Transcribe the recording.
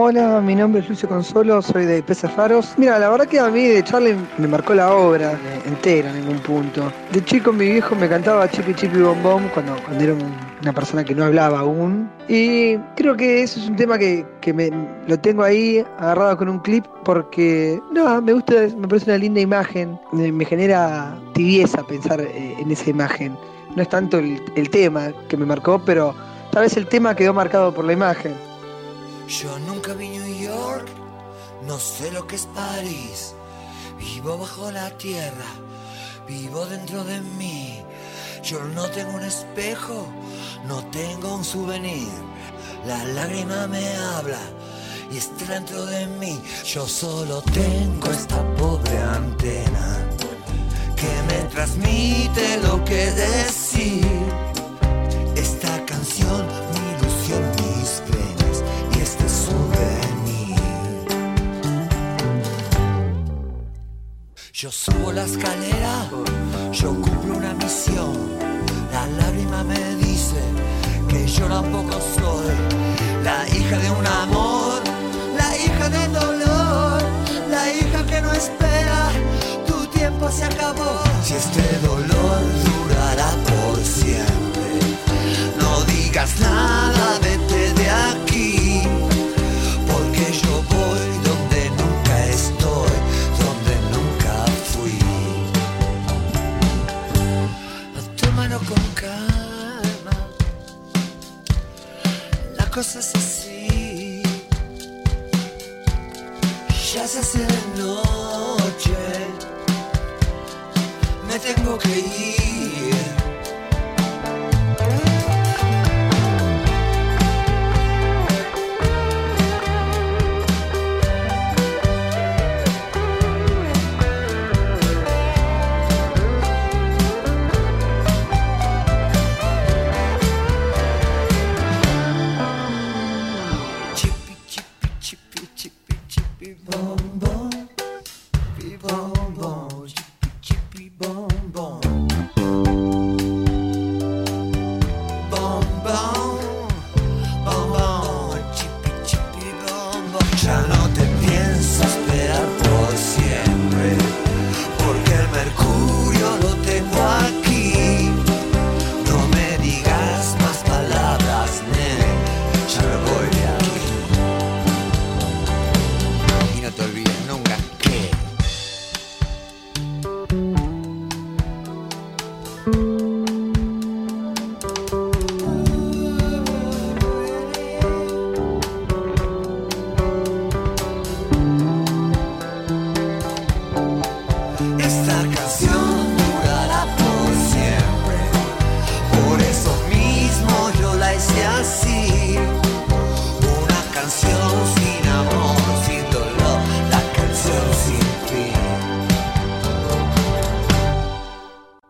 Hola, mi nombre es Lucio Consolo, soy de Peces Raros. Mira, la verdad que a mí de Charlie me marcó la obra entera en ningún punto. De chico mi viejo me cantaba Chipi Chipi Bom Bom cuando era una persona que no hablaba aún. Y creo que eso es un tema que lo tengo ahí agarrado con un clip porque, no, me gusta, me parece una linda imagen. Me genera tibieza pensar en esa imagen. No es tanto el tema que me marcó, pero tal vez el tema quedó marcado por la imagen. Yo nunca vi New York, no sé lo que es París. Vivo bajo la tierra, vivo dentro de mí. Yo no tengo un espejo, no tengo un souvenir. La lágrima me habla y está dentro de mí. Yo solo tengo esta pobre antena que me transmite lo que decir. Esta canción, mi ilusión, mis penas y este souvenir. Yo subo la escalera, yo cumplo una misión. La lágrima me dice que yo tampoco soy la hija de un amor, la hija del dolor, la hija que no espera. Tu tiempo se acabó. Si este dolor durará por siempre, no digas nada, vete de aquí, porque yo voy donde nunca estoy, donde nunca fui. Tómalo con calma, la cosa es así. Ya se hace de noche, me tengo que ir. Ya no te pienso esperar por siempre, porque el mercurio lo tengo aquí. No me digas más palabras, nene, ya me voy de aquí. Y no te olvides nunca que esta canción